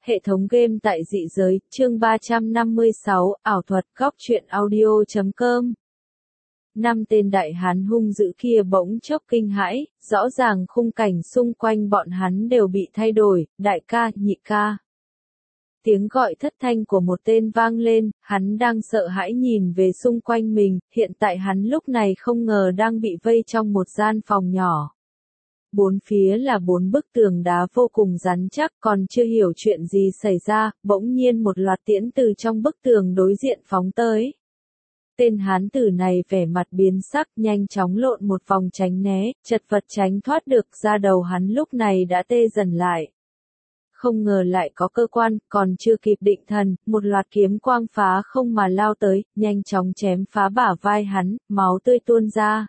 Hệ thống game tại dị giới, chương 356, ảo thuật, góc truyện audio.com. Năm tên đại hán hung dữ kia bỗng chốc kinh hãi, rõ ràng khung cảnh xung quanh bọn hắn đều bị thay đổi, đại ca, nhị ca. Tiếng gọi thất thanh của một tên vang lên, hắn đang sợ hãi nhìn về xung quanh mình, hiện tại hắn lúc này không ngờ đang bị vây trong một gian phòng nhỏ. Bốn phía là bốn bức tường đá vô cùng rắn chắc, còn chưa hiểu chuyện gì xảy ra, bỗng nhiên một loạt tiễn từ trong bức tường đối diện phóng tới. Tên hán tử này vẻ mặt biến sắc, nhanh chóng lộn một vòng tránh né, chật vật tránh thoát được, ra đầu hắn lúc này đã tê dần lại. Không ngờ lại có cơ quan, còn chưa kịp định thần, một loạt kiếm quang phá không mà lao tới, nhanh chóng chém phá bả vai hắn, máu tươi tuôn ra.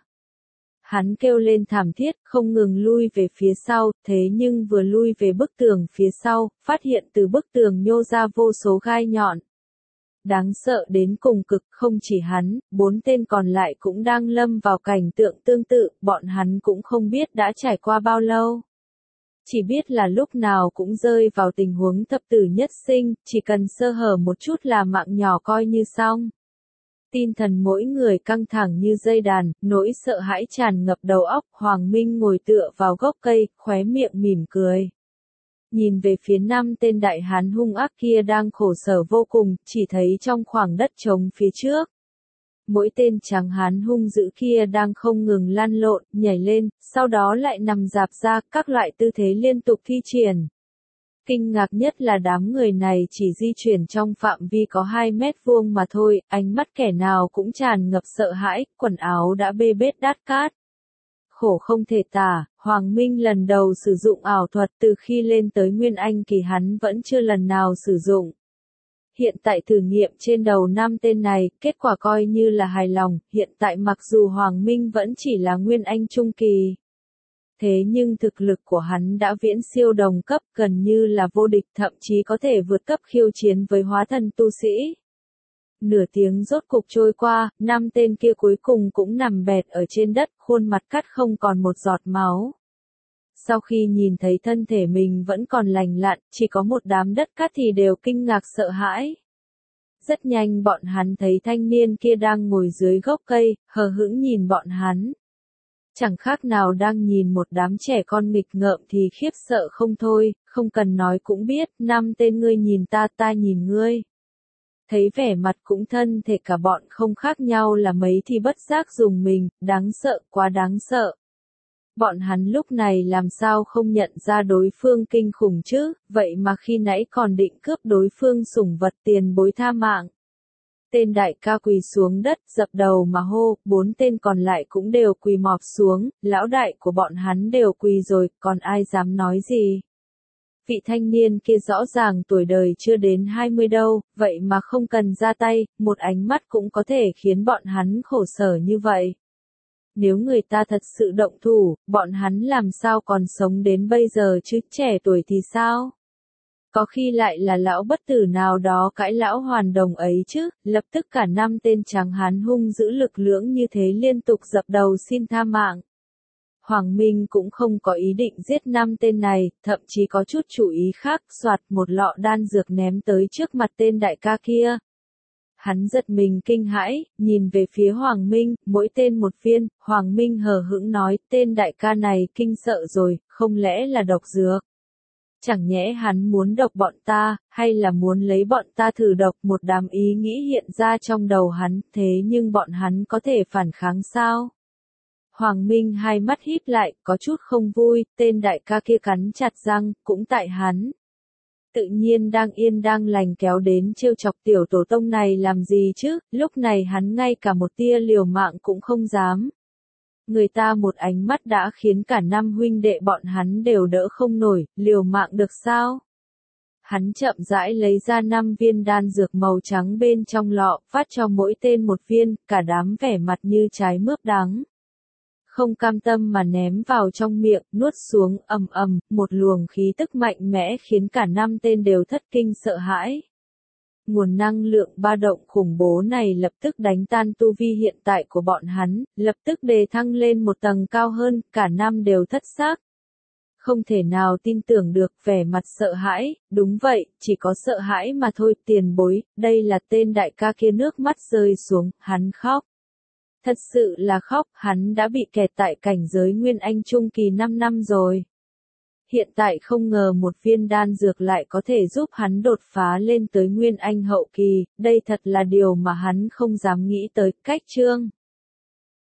Hắn kêu lên thảm thiết, không ngừng lui về phía sau, thế nhưng vừa lui về bức tường phía sau, phát hiện từ bức tường nhô ra vô số gai nhọn. Đáng sợ đến cùng cực, không chỉ hắn, bốn tên còn lại cũng đang lâm vào cảnh tượng tương tự, bọn hắn cũng không biết đã trải qua bao lâu. Chỉ biết là lúc nào cũng rơi vào tình huống thập tử nhất sinh, chỉ cần sơ hở một chút là mạng nhỏ coi như xong. Tinh thần mỗi người căng thẳng như dây đàn, nỗi sợ hãi tràn ngập đầu óc, Hoàng Minh ngồi tựa vào gốc cây, khóe miệng mỉm cười. Nhìn về phía năm tên đại hán hung ác kia đang khổ sở vô cùng, chỉ thấy trong khoảng đất trống phía trước. Mỗi tên tráng hán hung dữ kia đang không ngừng lăn lộn, nhảy lên, sau đó lại nằm rạp ra, các loại tư thế liên tục thi triển. Kinh ngạc nhất là đám người này chỉ di chuyển trong phạm vi có 2 mét vuông mà thôi, ánh mắt kẻ nào cũng tràn ngập sợ hãi, quần áo đã bê bết đát cát. Khổ không thể tả, Hoàng Minh lần đầu sử dụng ảo thuật từ khi lên tới Nguyên Anh kỳ hắn vẫn chưa lần nào sử dụng. Hiện tại thử nghiệm trên đầu 5 tên này, kết quả coi như là hài lòng, hiện tại mặc dù Hoàng Minh vẫn chỉ là Nguyên Anh trung kỳ. Thế nhưng thực lực của hắn đã viễn siêu đồng cấp, gần như là vô địch, thậm chí có thể vượt cấp khiêu chiến với hóa thần tu sĩ. Nửa tiếng rốt cục trôi qua, 5 tên kia cuối cùng cũng nằm bệt ở trên đất, khuôn mặt cắt không còn một giọt máu. Sau khi nhìn thấy thân thể mình vẫn còn lành lặn, chỉ có một đám đất cát thì đều kinh ngạc sợ hãi. Rất nhanh bọn hắn thấy thanh niên kia đang ngồi dưới gốc cây, hờ hững nhìn bọn hắn. Chẳng khác nào đang nhìn một đám trẻ con nghịch ngợm thì khiếp sợ không thôi, không cần nói cũng biết, 5 tên ngươi nhìn ta, ta nhìn ngươi. Thấy vẻ mặt cũng thân thể cả bọn không khác nhau là mấy thì bất giác dùng mình, đáng sợ, quá đáng sợ. Bọn hắn lúc này làm sao không nhận ra đối phương kinh khủng chứ, vậy mà khi nãy còn định cướp đối phương sủng vật tiền bối tha mạng. Tên đại ca quỳ xuống đất, dập đầu mà hô, 4 tên còn lại cũng đều quỳ mọp xuống, lão đại của bọn hắn đều quỳ rồi, còn ai dám nói gì. Vị thanh niên kia rõ ràng tuổi đời chưa đến 20 đâu, vậy mà không cần ra tay, một ánh mắt cũng có thể khiến bọn hắn khổ sở như vậy. Nếu người ta thật sự động thủ, bọn hắn làm sao còn sống đến bây giờ chứ, trẻ tuổi thì sao? Có khi lại là lão bất tử nào đó cãi lão hoàn đồng ấy chứ, lập tức cả 5 tên tráng hán hung dữ lực lưỡng như thế liên tục dập đầu xin tha mạng. Hoàng Minh cũng không có ý định giết 5 tên này, thậm chí có chút chủ ý khác, soạt một lọ đan dược ném tới trước mặt tên đại ca kia. Hắn giật mình kinh hãi, nhìn về phía Hoàng Minh, mỗi tên một viên, Hoàng Minh hờ hững nói, tên đại ca này kinh sợ rồi, không lẽ là độc dược? Chẳng nhẽ hắn muốn độc bọn ta, hay là muốn lấy bọn ta thử độc, một đám ý nghĩ hiện ra trong đầu hắn, thế nhưng bọn hắn có thể phản kháng sao? Hoàng Minh hai mắt híp lại, có chút không vui, tên đại ca kia cắn chặt răng, cũng tại hắn. Tự nhiên đang yên đang lành kéo đến trêu chọc tiểu tổ tông này làm gì chứ, lúc này hắn ngay cả một tia liều mạng cũng không dám. Người ta một ánh mắt đã khiến cả 5 huynh đệ bọn hắn đều đỡ không nổi, liều mạng được sao? Hắn chậm rãi lấy ra 5 viên đan dược màu trắng bên trong lọ, phát cho mỗi tên một viên, cả đám vẻ mặt như trái mướp đắng. Không cam tâm mà ném vào trong miệng, nuốt xuống, ầm ầm, một luồng khí tức mạnh mẽ khiến cả 5 tên đều thất kinh sợ hãi. Nguồn năng lượng ba động khủng bố này lập tức đánh tan tu vi hiện tại của bọn hắn, lập tức đề thăng lên một tầng cao hơn, cả 5 đều thất xác. không thể nào tin tưởng được, vẻ mặt sợ hãi, đúng vậy, chỉ có sợ hãi mà thôi, tiền bối, đây là tên đại ca kia, nước mắt rơi xuống, hắn khóc. Thật sự là khóc, hắn đã bị kẹt tại cảnh giới Nguyên Anh Trung Kỳ 5 năm rồi. Hiện tại không ngờ một viên đan dược lại có thể giúp hắn đột phá lên tới Nguyên Anh Hậu Kỳ, đây thật là điều mà hắn không dám nghĩ tới. Cách chương